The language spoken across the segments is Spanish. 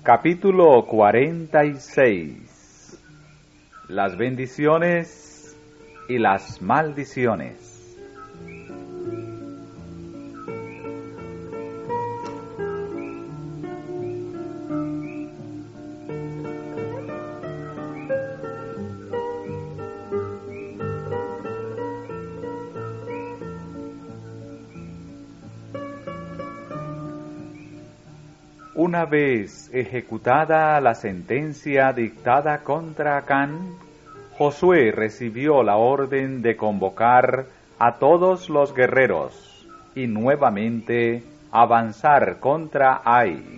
Capítulo 46. Las bendiciones y las maldiciones. Una vez ejecutada la sentencia dictada contra Acán, Josué recibió la orden de convocar a todos los guerreros y nuevamente avanzar contra Ai.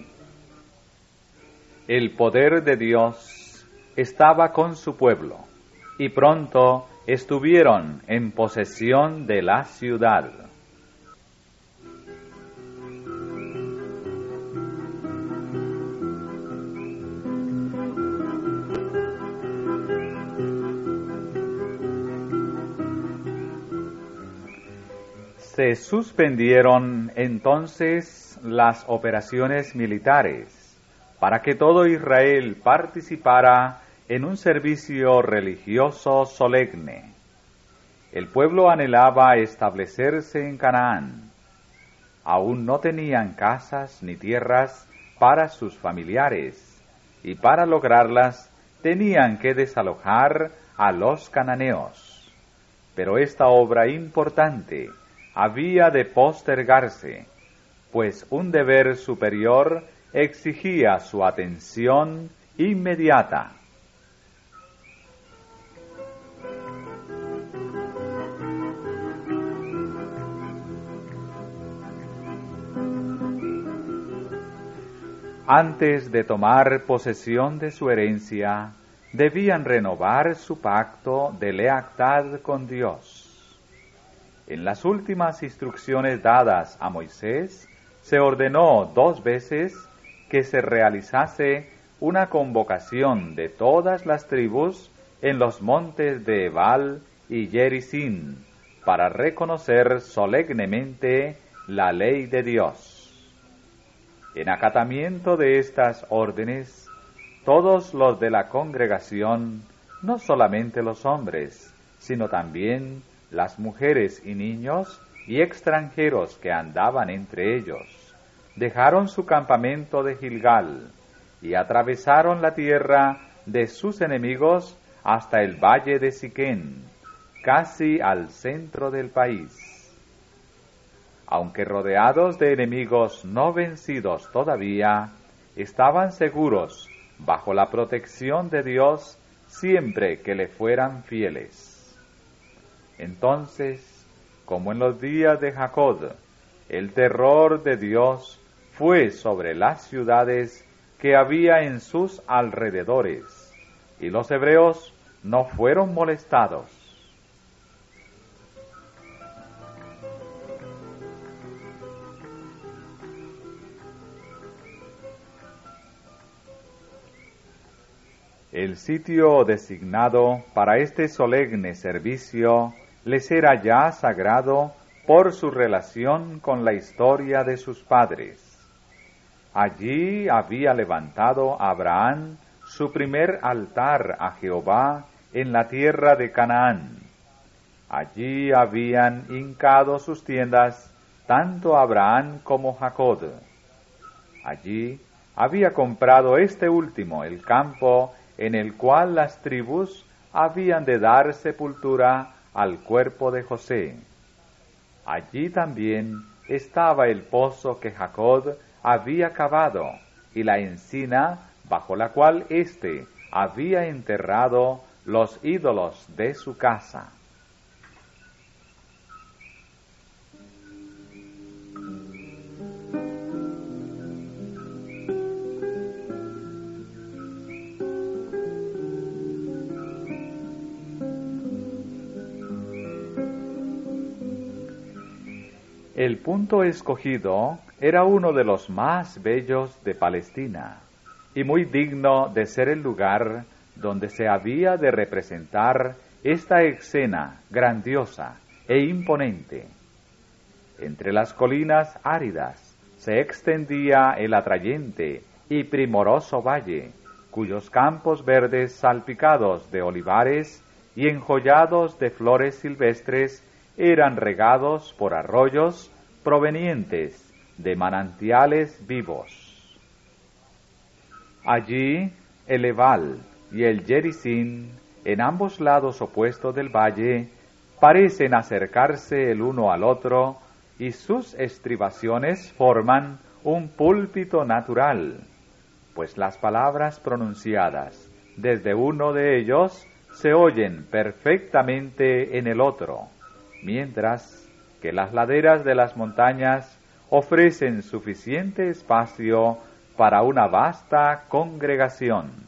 El poder de Dios estaba con su pueblo y pronto estuvieron en posesión de la ciudad. Se suspendieron entonces las operaciones militares para que todo Israel participara en un servicio religioso solemne. El pueblo anhelaba establecerse en Canaán. Aún no tenían casas ni tierras para sus familiares, y para lograrlas tenían que desalojar a los cananeos. Pero esta obra importante había de postergarse, pues un deber superior exigía su atención inmediata. Antes de tomar posesión de su herencia, debían renovar su pacto de lealtad con Dios. En las últimas instrucciones dadas a Moisés, se ordenó 2 veces que se realizase una convocación de todas las tribus en los montes de Ebal y Gerizim para reconocer solemnemente la ley de Dios. En acatamiento de estas órdenes, todos los de la congregación, no solamente los hombres, sino también las mujeres y niños y extranjeros que andaban entre ellos, dejaron su campamento de Gilgal y atravesaron la tierra de sus enemigos hasta el valle de Siquén, casi al centro del país. Aunque rodeados de enemigos no vencidos todavía, estaban seguros bajo la protección de Dios siempre que le fueran fieles. Entonces, como en los días de Jacob, el terror de Dios fue sobre las ciudades que había en sus alrededores, y los hebreos no fueron molestados. El sitio designado para este solemne servicio les era ya sagrado por su relación con la historia de sus padres. Allí había levantado Abraham su primer altar a Jehová en la tierra de Canaán. Allí habían hincado sus tiendas tanto Abraham como Jacob. Allí había comprado este último el campo en el cual las tribus habían de dar sepultura al cuerpo de José. Allí también estaba el pozo que Jacob había cavado y la encina bajo la cual éste había enterrado los ídolos de su casa. El punto escogido era uno de los más bellos de Palestina y muy digno de ser el lugar donde se había de representar esta escena grandiosa e imponente. Entre las colinas áridas se extendía el atrayente y primoroso valle, cuyos campos verdes salpicados de olivares y enjollados de flores silvestres eran regados por arroyos provenientes de manantiales vivos. Allí el Ebal y el Gerizim, en ambos lados opuestos del valle, parecen acercarse el uno al otro, y sus estribaciones forman un púlpito natural, pues las palabras pronunciadas desde uno de ellos se oyen perfectamente en el otro, mientras que las laderas de las montañas ofrecen suficiente espacio para una vasta congregación.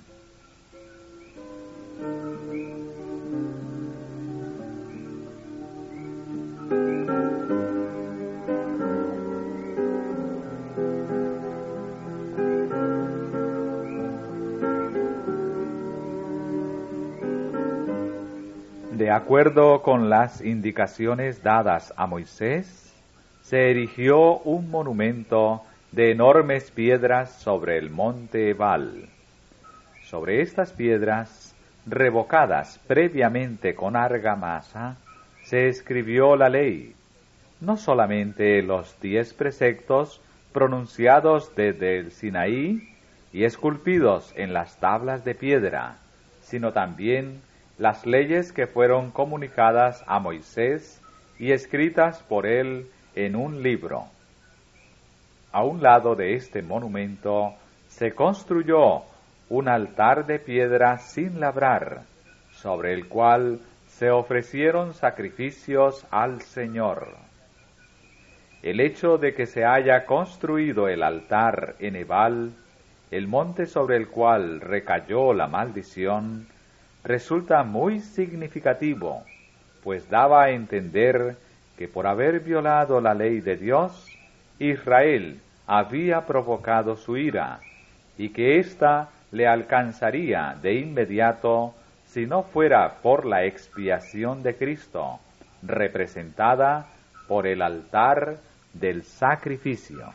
De acuerdo con las indicaciones dadas a Moisés, se erigió un monumento de enormes piedras sobre el monte Ebal. Sobre estas piedras, revocadas previamente con argamasa, se escribió la ley, no solamente los 10 preceptos pronunciados desde el Sinaí y esculpidos en las tablas de piedra, sino también las leyes que fueron comunicadas a Moisés y escritas por él en un libro. A un lado de este monumento se construyó un altar de piedra sin labrar, sobre el cual se ofrecieron sacrificios al Señor. El hecho de que se haya construido el altar en Ebal, el monte sobre el cual recayó la maldición, resulta muy significativo, pues daba a entender que por haber violado la ley de Dios, Israel había provocado su ira, y que ésta le alcanzaría de inmediato si no fuera por la expiación de Cristo, representada por el altar del sacrificio.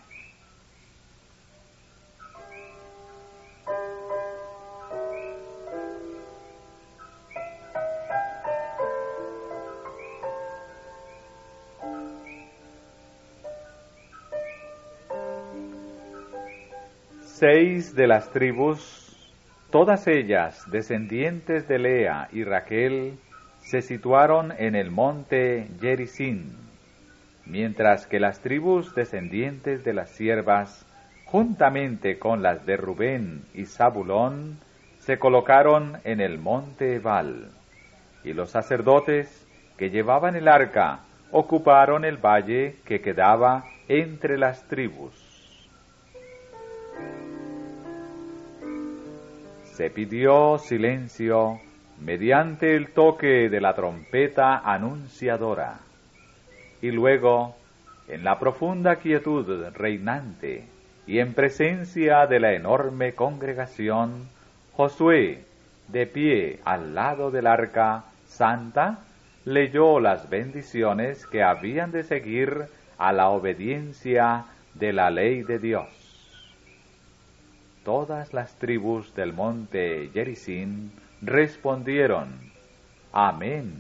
Seis de las tribus, todas ellas descendientes de Lea y Raquel, se situaron en el monte Gerizim, mientras que las tribus descendientes de las siervas, juntamente con las de Rubén y Zabulón, se colocaron en el monte Ebal, y los sacerdotes que llevaban el arca ocuparon el valle que quedaba entre las tribus. Se pidió silencio mediante el toque de la trompeta anunciadora, y luego, en la profunda quietud reinante y en presencia de la enorme congregación, Josué, de pie al lado del arca santa, leyó las bendiciones que habían de seguir a la obediencia de la ley de Dios. Todas las tribus del monte Gerizim respondieron, Amén.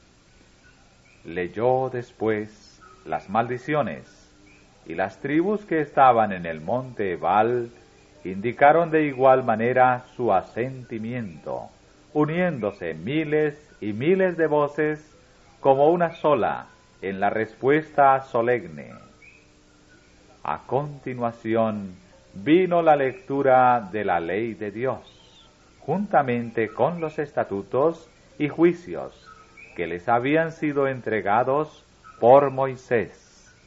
Leyó después las maldiciones, y las tribus que estaban en el monte Ebal indicaron de igual manera su asentimiento, uniéndose miles y miles de voces como una sola en la respuesta solemne. A continuación, vino la lectura de la ley de Dios, juntamente con los estatutos y juicios que les habían sido entregados por Moisés.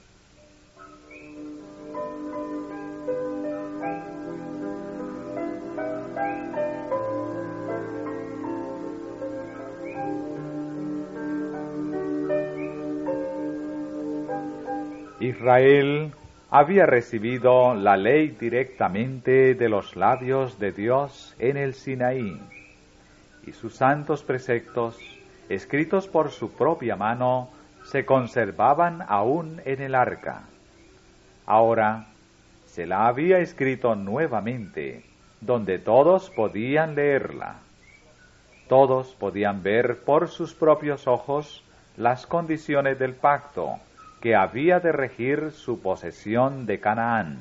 Israel había recibido la ley directamente de los labios de Dios en el Sinaí, y sus santos preceptos, escritos por su propia mano, se conservaban aún en el arca. Ahora se la había escrito nuevamente, donde todos podían leerla. Todos podían ver por sus propios ojos las condiciones del pacto que había de regir su posesión de Canaán.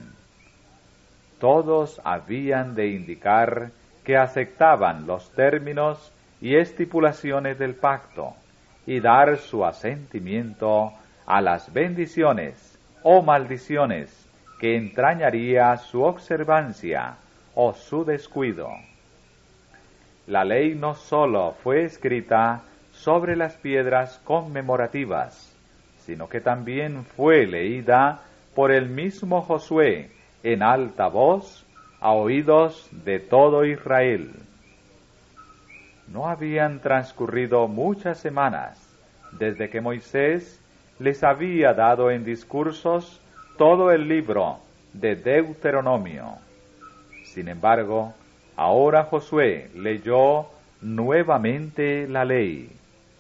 Todos habían de indicar que aceptaban los términos y estipulaciones del pacto y dar su asentimiento a las bendiciones o maldiciones que entrañaría su observancia o su descuido. La ley no sólo fue escrita sobre las piedras conmemorativas, sino que también fue leída por el mismo Josué en alta voz a oídos de todo Israel. No habían transcurrido muchas semanas desde que Moisés les había dado en discursos todo el libro de Deuteronomio. Sin embargo, ahora Josué leyó nuevamente la ley.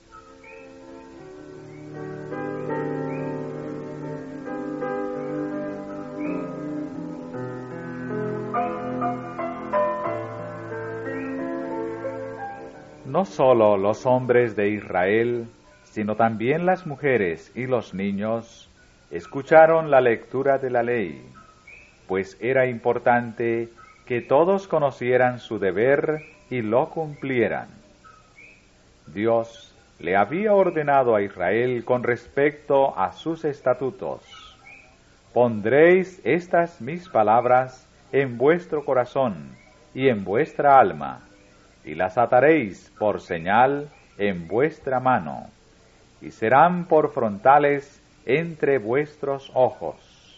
No sólo los hombres de Israel, sino también las mujeres y los niños escucharon la lectura de la ley, pues era importante que todos conocieran su deber y lo cumplieran. Dios le había ordenado a Israel con respecto a sus estatutos: pondréis estas mis palabras en vuestro corazón y en vuestra alma, y las ataréis por señal en vuestra mano, y serán por frontales entre vuestros ojos.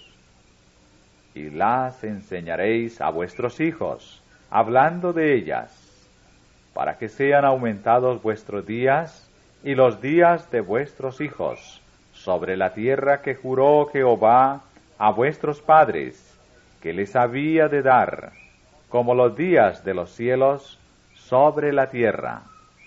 Y las enseñaréis a vuestros hijos, hablando de ellas, para que sean aumentados vuestros días y los días de vuestros hijos sobre la tierra que juró Jehová a vuestros padres, que les había de dar, como los días de los cielos sobre la tierra.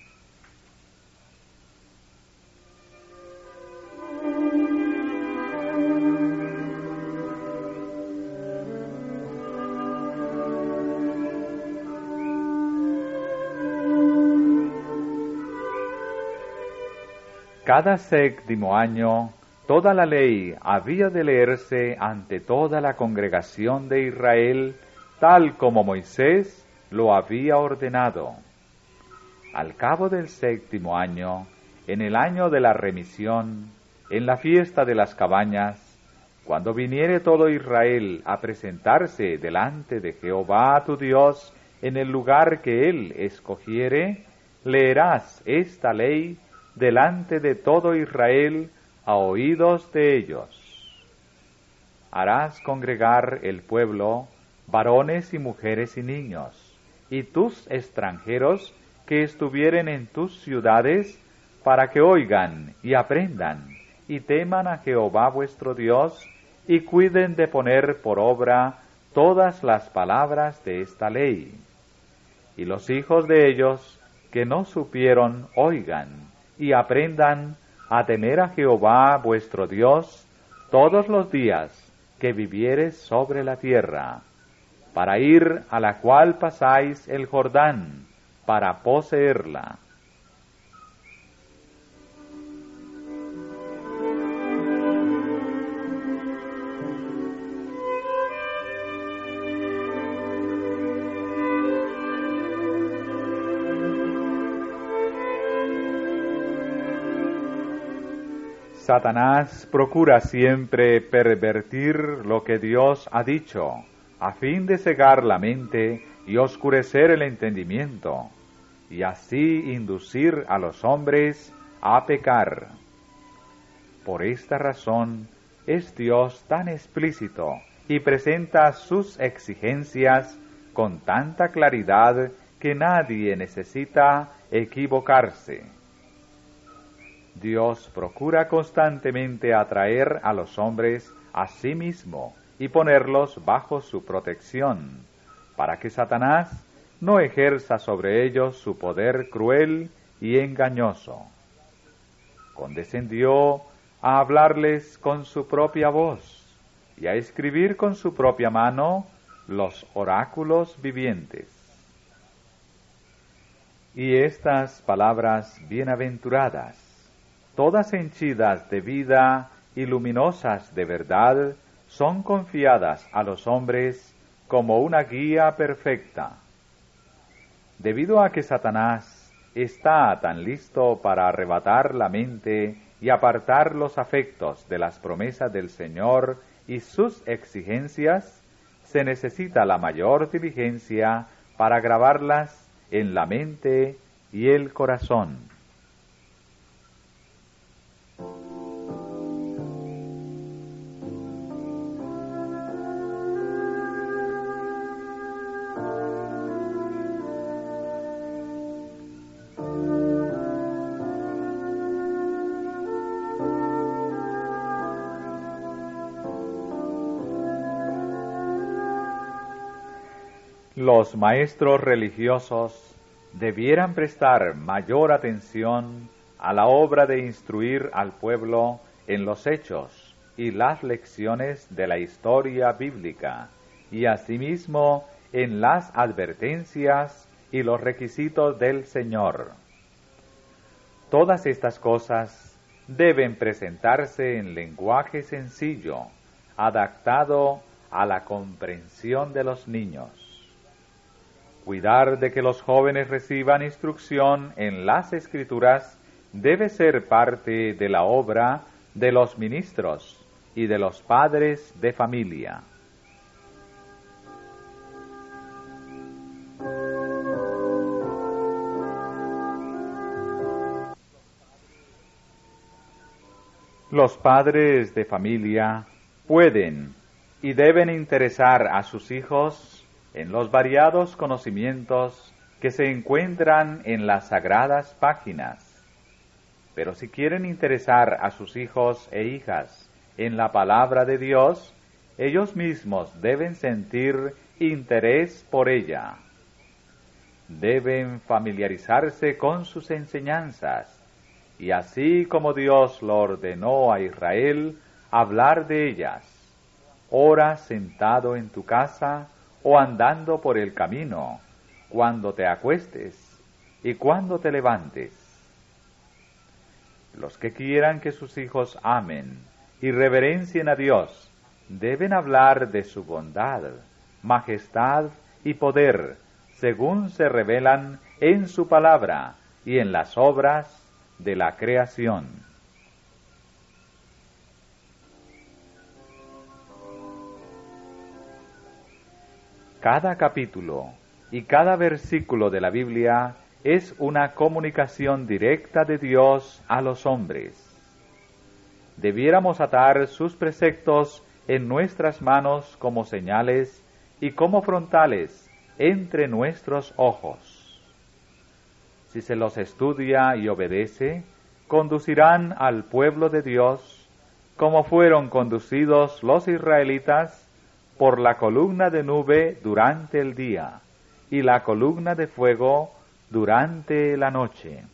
Cada séptimo año, toda la ley había de leerse ante toda la congregación de Israel, tal como Moisés lo había ordenado. Al cabo del séptimo año, en el año de la remisión, en la fiesta de las cabañas, cuando viniere todo Israel a presentarse delante de Jehová tu Dios en el lugar que él escogiere, leerás esta ley delante de todo Israel a oídos de ellos. Harás congregar el pueblo, varones y mujeres y niños, y tus extranjeros que estuvieren en tus ciudades, para que oigan y aprendan, y teman a Jehová vuestro Dios, y cuiden de poner por obra todas las palabras de esta ley. Y los hijos de ellos que no supieron, oigan, y aprendan a temer a Jehová vuestro Dios todos los días que vivieres sobre la tierra, para ir a la cual pasáis el Jordán, para poseerla. Satanás procura siempre pervertir lo que Dios ha dicho, a fin de cegar la mente y oscurecer el entendimiento, y así inducir a los hombres a pecar. Por esta razón es Dios tan explícito y presenta sus exigencias con tanta claridad que nadie necesita equivocarse. Dios procura constantemente atraer a los hombres a sí mismo y ponerlos bajo su protección, para que Satanás no ejerza sobre ellos su poder cruel y engañoso. Condescendió a hablarles con su propia voz, y a escribir con su propia mano los oráculos vivientes. Y estas palabras bienaventuradas, todas henchidas de vida y luminosas de verdad, son confiadas a los hombres como una guía perfecta. Debido a que Satanás está tan listo para arrebatar la mente y apartar los afectos de las promesas del Señor y sus exigencias, se necesita la mayor diligencia para grabarlas en la mente y el corazón. Los maestros religiosos debieran prestar mayor atención a la obra de instruir al pueblo en los hechos y las lecciones de la historia bíblica, y asimismo en las advertencias y los requisitos del Señor. Todas estas cosas deben presentarse en lenguaje sencillo, adaptado a la comprensión de los niños. Cuidar de que los jóvenes reciban instrucción en las Escrituras debe ser parte de la obra de los ministros y de los padres de familia. Los padres de familia pueden y deben interesar a sus hijos en los variados conocimientos que se encuentran en las sagradas páginas. Pero si quieren interesar a sus hijos e hijas en la palabra de Dios, ellos mismos deben sentir interés por ella. Deben familiarizarse con sus enseñanzas, y así como Dios lo ordenó a Israel, hablar de ellas, ora sentado en tu casa o andando por el camino, cuando te acuestes y cuando te levantes. Los que quieran que sus hijos amen y reverencien a Dios, deben hablar de su bondad, majestad y poder, según se revelan en su palabra y en las obras de la creación. Cada capítulo y cada versículo de la Biblia es una comunicación directa de Dios a los hombres. Debiéramos atar sus preceptos en nuestras manos como señales y como frontales entre nuestros ojos. Si se los estudia y obedece, conducirán al pueblo de Dios como fueron conducidos los israelitas por la columna de nube durante el día y la columna de fuego durante la noche.